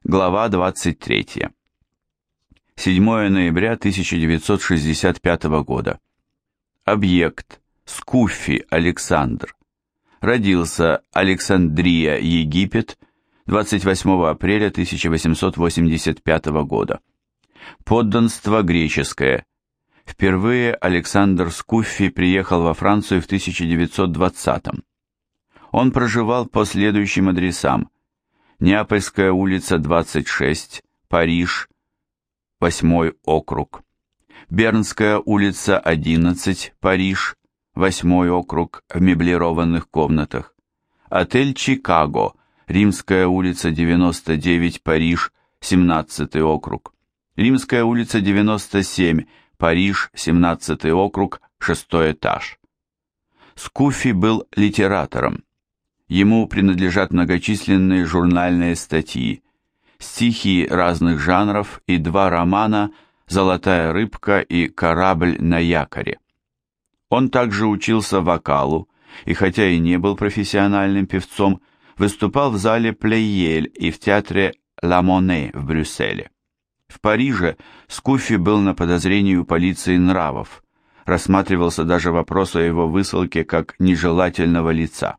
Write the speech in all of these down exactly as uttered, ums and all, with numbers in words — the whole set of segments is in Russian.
Глава двадцать третья. седьмое ноября тысяча девятьсот шестьдесят пятого года. Объект. Скуффи Александр. Родился Александрия, Египет, двадцать восьмого апреля тысяча восемьсот восемьдесят пятого года. Подданство греческое. Впервые Александр Скуффи приехал во Францию в тысяча девятьсот двадцатом. Он проживал по следующим адресам: Неапольская улица, двадцать шесть, Париж, восьмой округ. Бернская улица, одиннадцать, Париж, восьмой округ, в меблированных комнатах. Отель Чикаго, Римская улица, девяносто девять, Париж, семнадцатый округ. Римская улица, девяносто семь, Париж, семнадцатый округ, шестой этаж. Скуффи был литератором. Ему принадлежат многочисленные журнальные статьи, стихи разных жанров и два романа «Золотая рыбка» и «Корабль на якоре». Он также учился вокалу и, хотя и не был профессиональным певцом, выступал в зале Плейель и в театре Ла Моне в Брюсселе. В Париже Скуффи был на подозрении у полиции нравов, рассматривался даже вопрос о его высылке как нежелательного лица.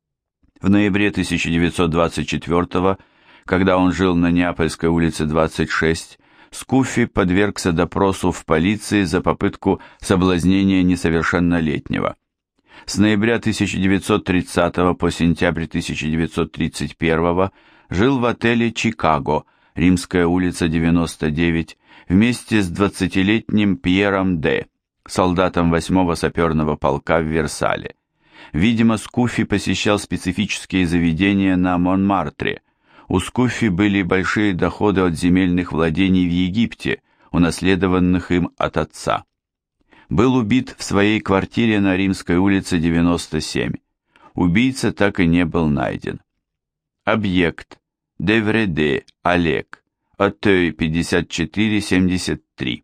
В ноябре тысяча девятьсот двадцать четвёртого, когда он жил на Неапольской улице двадцать шесть, Скуффи подвергся допросу в полиции за попытку соблазнения несовершеннолетнего. С ноября тысяча девятьсот тридцатого по сентябрь тысяча девятьсот тридцать первого жил в отеле «Чикаго», Римская улица, девяносто девять, вместе с двадцатилетним Пьером Д., солдатом восьмого саперного полка в Версале. Видимо, Скуффи посещал специфические заведения на Монмартре. У Скуффи были большие доходы от земельных владений в Египте, унаследованных им от отца. Был убит в своей квартире на Римской улице девяносто семь. Убийца так и не был найден. Объект. Девреде Олег. Отель пятьдесят четыре семьдесят три.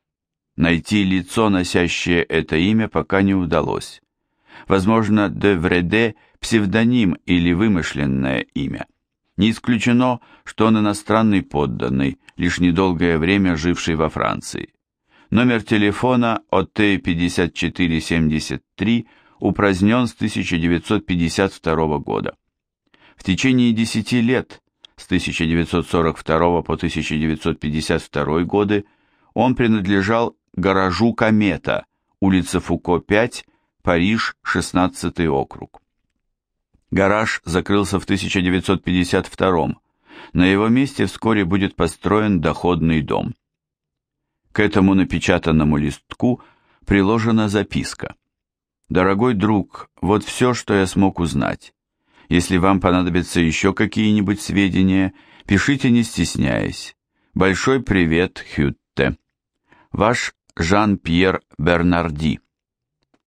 Найти лицо, носящее это имя, пока не удалось. Возможно, Девреде – псевдоним или вымышленное имя. Не исключено, что он иностранный подданный, лишь недолгое время живший во Франции. Номер телефона Отель пятьдесят четыре семьдесят три упразднен с тысяча девятьсот пятьдесят второго года. В течение десяти лет, с тысяча девятьсот сорок второго по тысяча девятьсот пятьдесят второй годы, он принадлежал гаражу «Комета», улица Фуко, пять, Париж, шестнадцатый округ. Гараж закрылся в тысяча девятьсот пятьдесят втором. На его месте вскоре будет построен доходный дом. К этому напечатанному листку приложена записка. «Дорогой друг, вот все, что я смог узнать. Если вам понадобятся еще какие-нибудь сведения, пишите не стесняясь. Большой привет, Хютте. Ваш Жан-Пьер Бернарди».